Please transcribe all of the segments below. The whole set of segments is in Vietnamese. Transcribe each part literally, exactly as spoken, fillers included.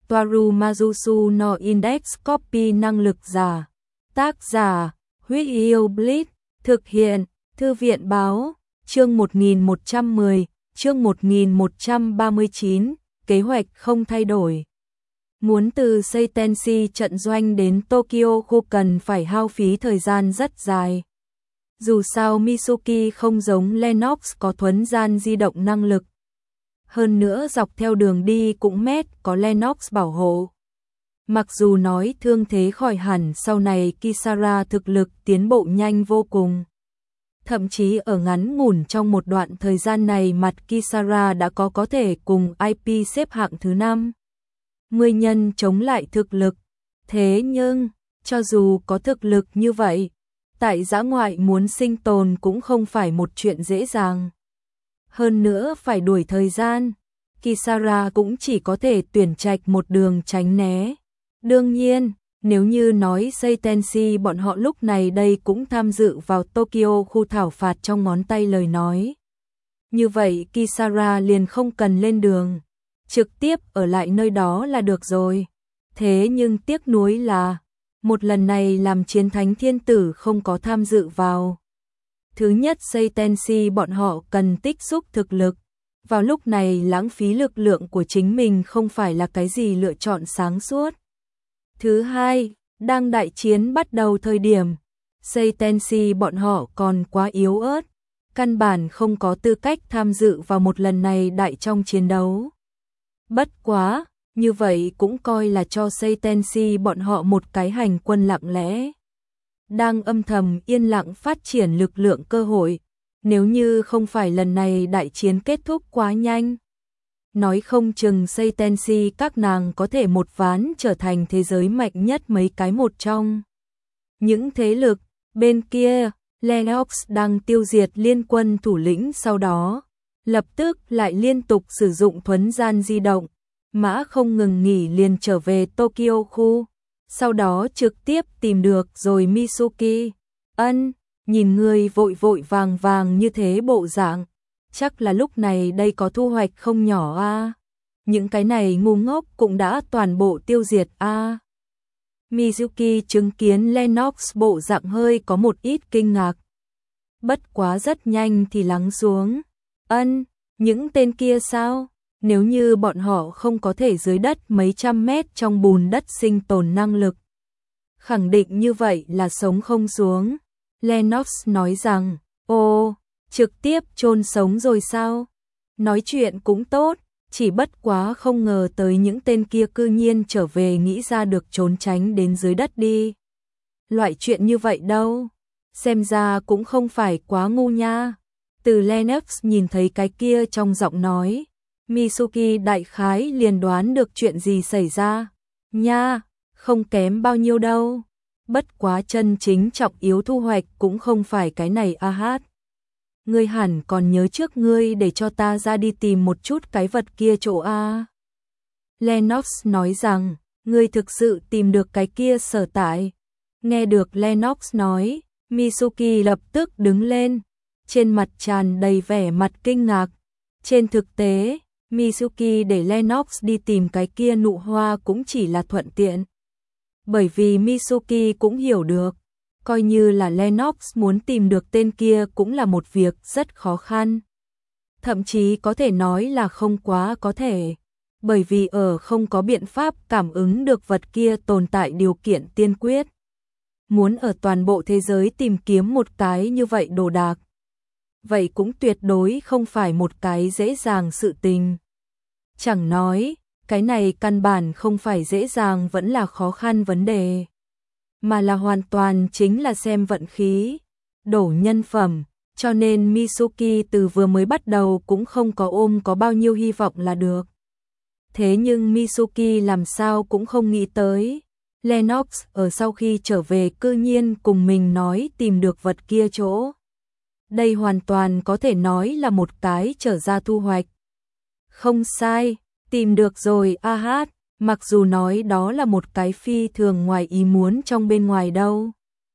Toaru Majusu no Index Copy năng lực giả. Tác giả, Huyết Yêu Blitz, thực hiện, Thư viện Báo, chương một nghìn một trăm mười, chương một nghìn một trăm ba mươi chín, kế hoạch không thay đổi. Muốn từ Seitenshi trận doanh đến Tokyo khu cần phải hao phí thời gian rất dài. Dù sao Mitsuki không giống Lennox có thuấn gian di động năng lực. Hơn nữa dọc theo đường đi cũng mét có Lennox bảo hộ. Mặc dù nói thương thế khỏi hẳn, sau này Kisara thực lực tiến bộ nhanh vô cùng. Thậm chí ở ngắn ngủn trong một đoạn thời gian này mặt Kisara đã có có thể cùng i pê xếp hạng thứ năm. Nguyên nhân chống lại thực lực. Thế nhưng, cho dù có thực lực như vậy, tại dã ngoại muốn sinh tồn cũng không phải một chuyện dễ dàng. Hơn nữa phải đuổi thời gian, Kisara cũng chỉ có thể tuyển trạch một đường tránh né. Đương nhiên, nếu như nói Seitenshi bọn họ lúc này đây cũng tham dự vào Tokyo khu thảo phạt trong ngón tay lời nói. Như vậy Kisara liền không cần lên đường, trực tiếp ở lại nơi đó là được rồi. Thế nhưng tiếc nuối là, một lần này làm chiến thánh thiên tử không có tham dự vào. Thứ nhất, Seitenshi bọn họ cần tích xúc thực lực. Vào lúc này lãng phí lực lượng của chính mình không phải là cái gì lựa chọn sáng suốt. Thứ hai, đang đại chiến bắt đầu thời điểm, Seitenshi bọn họ còn quá yếu ớt, căn bản không có tư cách tham dự vào một lần này đại trong chiến đấu. Bất quá, như vậy cũng coi là cho Seitenshi bọn họ một cái hành quân lặng lẽ. Đang âm thầm yên lặng phát triển lực lượng cơ hội, nếu như không phải lần này đại chiến kết thúc quá nhanh. Nói không chừng Seitenshi các nàng có thể một ván trở thành thế giới mạnh nhất mấy cái một trong. Những thế lực, bên kia, Lennox đang tiêu diệt liên quân thủ lĩnh sau đó, lập tức lại liên tục sử dụng thuấn gian di động, mã không ngừng nghỉ liền trở về Tokyo khu, sau đó trực tiếp tìm được rồi Mitsuki. Ân, nhìn người vội vội vàng vàng như thế bộ dạng, chắc là lúc này đây có thu hoạch không nhỏ a. À. Những cái này ngu ngốc cũng đã toàn bộ tiêu diệt a. À. Mitsuki chứng kiến Lennox bộ dạng hơi có một ít kinh ngạc. Bất quá rất nhanh thì lắng xuống. Ân, những tên kia sao? Nếu như bọn họ không có thể dưới đất mấy trăm mét trong bùn đất sinh tồn năng lực, khẳng định như vậy là sống không xuống. Lennox nói rằng, ô, trực tiếp chôn sống rồi sao? Nói chuyện cũng tốt, chỉ bất quá không ngờ tới những tên kia cư nhiên trở về nghĩ ra được trốn tránh đến dưới đất đi. Loại chuyện như vậy đâu, xem ra cũng không phải quá ngu nha. Từ Lennox nhìn thấy cái kia trong giọng nói, Mitsuki đại khái liền đoán được chuyện gì xảy ra. Nha, không kém bao nhiêu đâu. Bất quá chân chính trọng yếu thu hoạch cũng không phải cái này a hát. Ngươi hẳn còn nhớ trước ngươi để cho ta ra đi tìm một chút cái vật kia chỗ a. Lennox nói rằng, ngươi thực sự tìm được cái kia sở tại. Nghe được Lennox nói, Mitsuki lập tức đứng lên, trên mặt tràn đầy vẻ mặt kinh ngạc. Trên thực tế, Mitsuki để Lennox đi tìm cái kia nụ hoa cũng chỉ là thuận tiện. Bởi vì Mitsuki cũng hiểu được, coi như là Lennox muốn tìm được tên kia cũng là một việc rất khó khăn. Thậm chí có thể nói là không quá có thể, bởi vì ở không có biện pháp cảm ứng được vật kia tồn tại điều kiện tiên quyết. Muốn ở toàn bộ thế giới tìm kiếm một cái như vậy đồ đạc, vậy cũng tuyệt đối không phải một cái dễ dàng sự tình. Chẳng nói, cái này căn bản không phải dễ dàng vẫn là khó khăn vấn đề, mà là hoàn toàn chính là xem vận khí, đổ nhân phẩm, cho nên Mitsuki từ vừa mới bắt đầu cũng không có ôm có bao nhiêu hy vọng là được. Thế nhưng Mitsuki làm sao cũng không nghĩ tới, Lennox ở sau khi trở về cư nhiên cùng mình nói tìm được vật kia chỗ. Đây hoàn toàn có thể nói là một cái trở ra thu hoạch. Không sai, tìm được rồi a hát, mặc dù nói đó là một cái phi thường ngoài ý muốn trong bên ngoài đâu.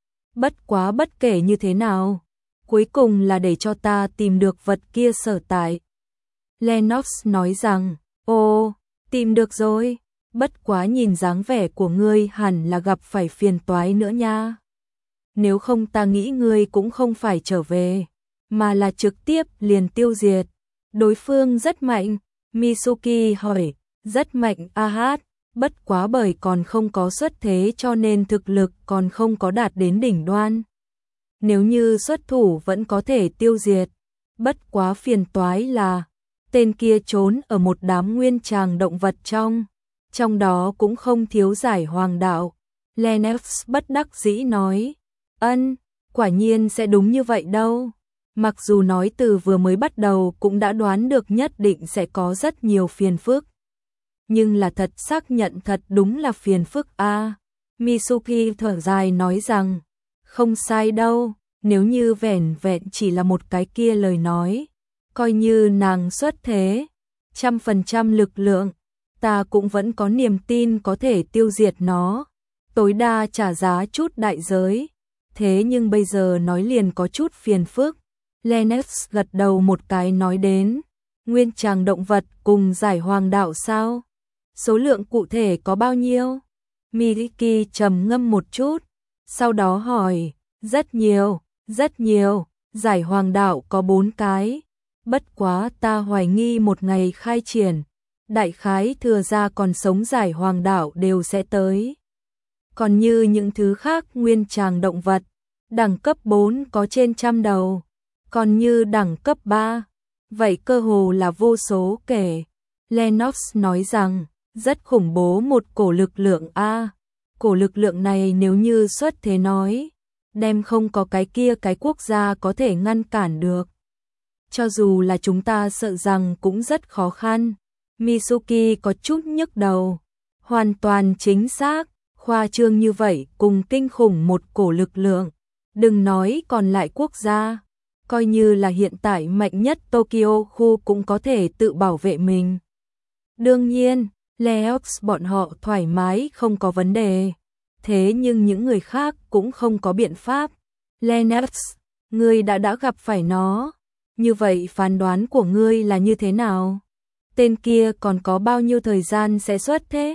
Bất quá bất kể như thế nào, cuối cùng là để cho ta tìm được vật kia sở tại. Lennox nói rằng, ồ, tìm được rồi, Bất quá nhìn dáng vẻ của ngươi hẳn là gặp phải phiền toái nữa nha. Nếu không ta nghĩ ngươi cũng không phải trở về, mà là trực tiếp liền tiêu diệt. Đối phương rất mạnh, Mitsuki hỏi, rất mạnh a hát, bất quá bởi còn không có xuất thế cho nên thực lực còn không có đạt đến đỉnh đoan. Nếu như xuất thủ vẫn có thể tiêu diệt, bất quá phiền toái là, tên kia trốn ở một đám nguyên tràng động vật trong, trong đó cũng không thiếu giải hoàng đạo. Lennox bất đắc dĩ nói, ân, quả nhiên sẽ đúng như vậy đâu. Mặc dù nói từ vừa mới bắt đầu cũng đã đoán được nhất định sẽ có rất nhiều phiền phức. Nhưng là thật xác nhận thật đúng là phiền phức a. À, Mitsuki thở dài nói rằng, không sai đâu, nếu như vẻn vẹn chỉ là một cái kia lời nói, coi như nàng xuất thế, trăm phần trăm lực lượng, ta cũng vẫn có niềm tin có thể tiêu diệt nó, tối đa trả giá chút đại giới. Thế nhưng bây giờ nói liền có chút phiền phức. Lennox gật đầu một cái nói đến, nguyên tràng động vật cùng giải hoàng đạo sao? Số lượng cụ thể có bao nhiêu? Miki trầm ngâm một chút, sau đó hỏi, rất nhiều, rất nhiều, giải hoàng đạo có bốn cái. Bất quá ta hoài nghi một ngày khai triển, đại khái thừa ra còn sống giải hoàng đạo đều sẽ tới. Còn như những thứ khác nguyên tràng động vật, đẳng cấp bốn có trên trăm đầu, còn như đẳng cấp ba, vậy cơ hồ là vô số kể. Lennox nói rằng, rất khủng bố một cổ lực lượng a. Cổ lực lượng này nếu như xuất thế nói, đem không có cái kia cái quốc gia có thể ngăn cản được. Cho dù là chúng ta sợ rằng cũng rất khó khăn. Mitsuki có chút nhức đầu. Hoàn toàn chính xác, khoa trương như vậy cùng kinh khủng một cổ lực lượng. Đừng nói còn lại quốc gia, coi như là hiện tại mạnh nhất Tokyo khu cũng có thể tự bảo vệ mình. Đương nhiên, Leox bọn họ thoải mái không có vấn đề. Thế nhưng những người khác cũng không có biện pháp. Lennox, ngươi đã đã gặp phải nó. Như vậy phán đoán của ngươi là như thế nào? Tên kia còn có bao nhiêu thời gian sẽ xuất thế?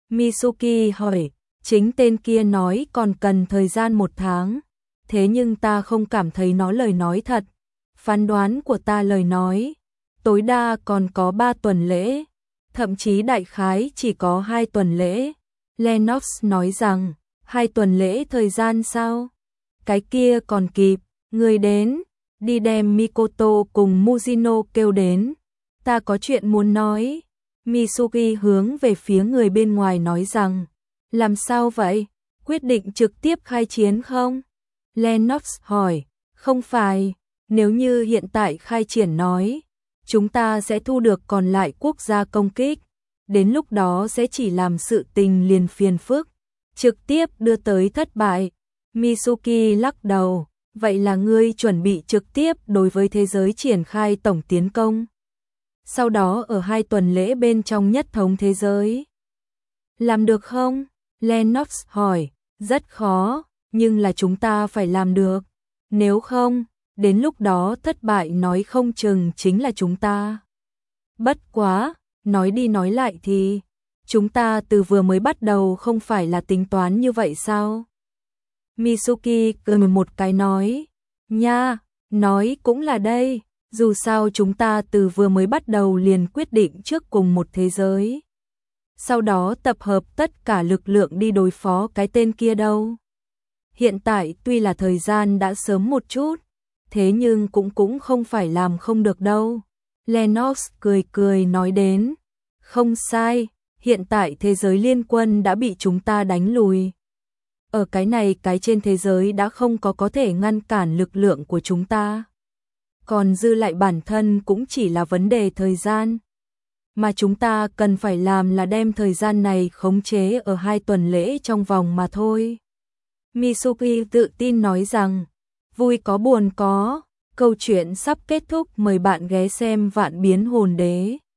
Mitsuki hỏi, chính tên kia nói còn cần thời gian một tháng. Thế nhưng ta không cảm thấy nó lời nói thật. Phán đoán của ta lời nói, tối đa còn có ba tuần lễ, thậm chí đại khái chỉ có hai tuần lễ. Lennox nói rằng, hai tuần lễ thời gian sao? Cái kia còn kịp, người đến, đi đem Mikoto cùng Mujino kêu đến. Ta có chuyện muốn nói. Mitsuki hướng về phía người bên ngoài nói rằng, làm sao vậy? Quyết định trực tiếp khai chiến không? Lennox hỏi, không phải, nếu như hiện tại khai triển nói, chúng ta sẽ thu được còn lại quốc gia công kích, đến lúc đó sẽ chỉ làm sự tình liền phiền phức, trực tiếp đưa tới thất bại. Mitsuki lắc đầu, vậy là ngươi chuẩn bị trực tiếp đối với thế giới triển khai tổng tiến công. Sau đó ở hai tuần lễ bên trong nhất thống thế giới. Làm được không? Lennox hỏi, rất khó, nhưng là chúng ta phải làm được. Nếu không, đến lúc đó thất bại nói không chừng chính là chúng ta. Bất quá, nói đi nói lại thì, chúng ta từ vừa mới bắt đầu không phải là tính toán như vậy sao? Mitsuki cười một cái nói, nha, nói cũng là đây, dù sao chúng ta từ vừa mới bắt đầu liền quyết định trước cùng một thế giới. Sau đó tập hợp tất cả lực lượng đi đối phó cái tên kia đâu. Hiện tại tuy là thời gian đã sớm một chút, thế nhưng cũng cũng không phải làm không được đâu. Lennox cười cười nói đến, không sai, hiện tại thế giới liên quân đã bị chúng ta đánh lùi. Ở cái này cái trên thế giới đã không có có thể ngăn cản lực lượng của chúng ta. Còn dư lại bản thân cũng chỉ là vấn đề thời gian. Mà chúng ta cần phải làm là đem thời gian này khống chế ở hai tuần lễ trong vòng mà thôi. Mitsuki tự tin nói rằng, vui có buồn có, câu chuyện sắp kết thúc, mời bạn ghé xem Vạn Biến Hồn Đế.